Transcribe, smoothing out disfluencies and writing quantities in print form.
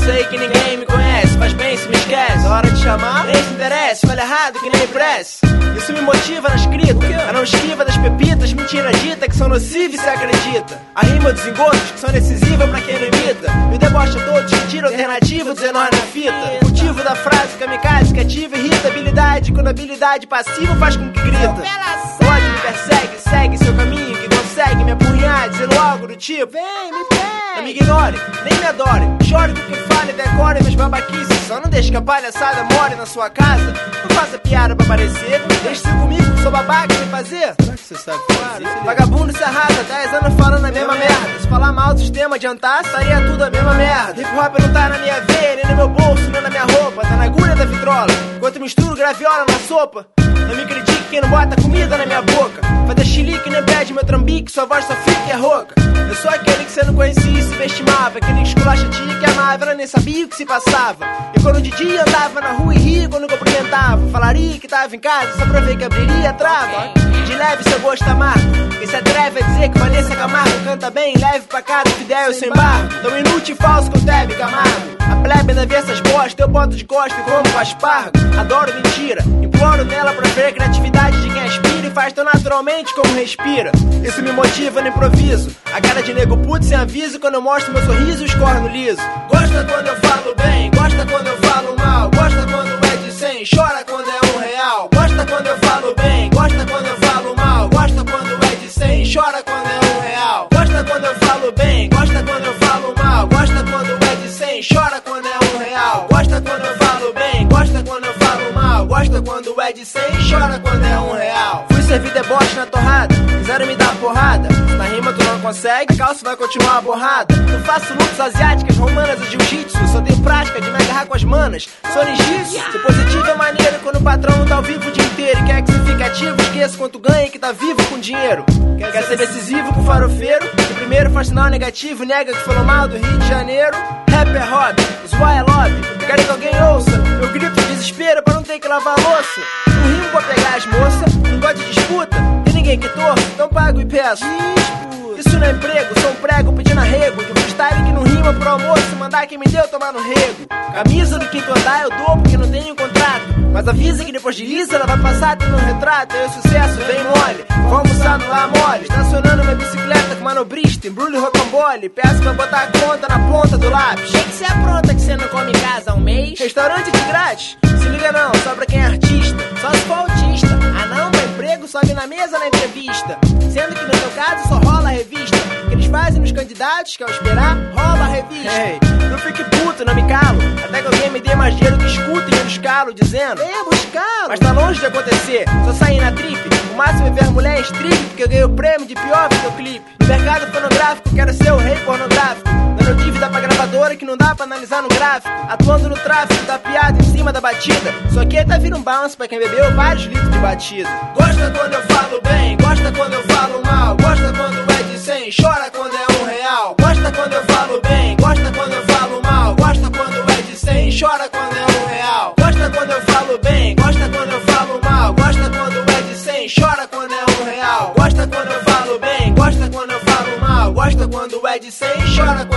sei que ninguém me conhece, faz bem se me esquece. Hora de chamar, nem se interessa, fala errado que nem prece. Isso me motiva na escrita, a não esquiva das pepitas, mentira dita que são nocivas e se acredita. A rima dos engodos que são decisivas pra quem não imita. E o deboche a todos que tira alternativa dos enormes na fita. O motivo da frase kamikaze que ativa irritabilidade, quando a habilidade passiva faz com que grita. O ódio me persegue, segue seu caminho que consegue me apurrinhar, dizendo algo do tipo: vem, me pega. Não me ignore, nem me adore, chore com quem fale, decore minhas babaquices. Só não deixe que a palhaçada more na sua casa. Não faça piada pra aparecer, deixe-se comigo, sou babaca sem fazer. Será que você sabe fazer? Vagabundo se arrasa, 10 anos falando a mesma merda. Se falar mal do sistema adiantar, estaria tudo a mesma merda. Hip hop não tá na minha veia, nem no meu bolso, nem na minha roupa. Tá na agulha da vitrola, enquanto misturo graviola na sopa. Não me critique quem não bota comida na minha boca. Fazer chilique nem pede meu trambique, sua voz só fica e é rouca. Eu sou aquele que você não conhecia e subestimava, aquele que esculacha tia que amava, ela nem sabia o que se passava. E quando de dia andava na rua e ria quando cumprimentava, falaria que tava em casa só pra ver que abriria a trava. De leve seu gosto amargo, quem se atreve a dizer que Vanessa Camargo canta bem, leve pra casa, fidel sem barro. Tão inútil e falso com o Tebe Camargo. A plebe ainda vê essas bostas, eu boto de costa e como com aspargo. Adoro mentira, imploro nela pra ver a criatividade de quem aspira e faz tão naturalmente como respira. Isso me motiva no improviso, a cara de nego puto sem aviso quando eu mostro meu sorriso e escorre no liso. Gosta quando eu falo bem, gosta quando eu falo mal, gosta quando é de 100, chora quando é R$1. Gosta quando eu falo bem, gosta quando eu falo mal, gosta quando é de 100, chora quando é R$1. Gosta quando eu falo bem, gosta quando eu falo mal, gosta quando é de 100, chora quando é R$1. Gosta quando eu falo bem, gosta quando eu falo mal, gosta quando é de 100, chora quando é R$1. Fui servir deboche na torrada, quiseram me dar porrada. Se na rima tu não consegue, a calça vai continuar borrada. Não faço lutas asiáticas, romanas ou jiu-jitsu, só tenho prática de me agarrar com as manas. Sou ninjitsu, ser positivo é maneiro quando o patrão não tá ao vivo o dia inteiro. E quer que você fique ativo, esqueça quanto ganha e que tá vivo com dinheiro. Quer ser decisivo com farofeiro, que primeiro faz sinal negativo, nega que falou mal do Rio de Janeiro. Rap é hobby, zoar é lobby, quero que alguém ouça meu grito de desespero pra não ter que lavar a louça. Não rimo pra pegar as moças, não gosto de disputa, tem ninguém que torça, então pago e peço. Isso não é emprego, sou um prego pedindo arrego de um freestyle que não rima pro almoço, mandar quem me deu tomar no rego. Camisa do quinto andar eu dou porque não tenho contrato, mas avisa que depois de lisa ela vai passar tendo um retrato. Aí o sucesso vem mole, vou almoçar no lá mole, estacionando minha bicicleta com manobrista, embrulho e rocambole. Peço pra botar a conta na ponta do lápis, achei que você apronta que você não come em casa há um mês. Restaurante de grátis, se liga não, só pra quem é artista, só se for autista. Ah não, meu emprego sobe na mesa na entrevista, sendo que no meu caso só rola a revista. O que eles fazem nos candidatos, que ao esperar, rola a revista. Hey, não fique puto, não me calo, até que alguém me dê mais dinheiro que escuta e eu escalo, dizendo venha buscá-lo. Mas tá longe de acontecer, só sair na trip. O máximo é ver mulher em strip, porque eu ganhei o prêmio de pior videoclipe. No mercado pornográfico, quero ser o rei pornográfico, dando dívida pra gravadora que não dá pra analisar no gráfico. Atuando no tráfico da piada em cima da batida, só que até vira um bounce pra quem bebeu vários litros de batida. Gosta quando eu falo bem, gosta quando eu falo mal, gosta quando é de 100, chora quando é R$1. Gosta quando eu falo bem, gosta quando eu falo mal, gosta quando é de 100, chora quando é R$1. Gosta quando eu falo bem, gosta quando eu falo mal, gosta quando é de 100, chora quando é R$1. Gosta quando eu falo bem, gosta quando eu falo mal, gosta quando é de 100, chora quando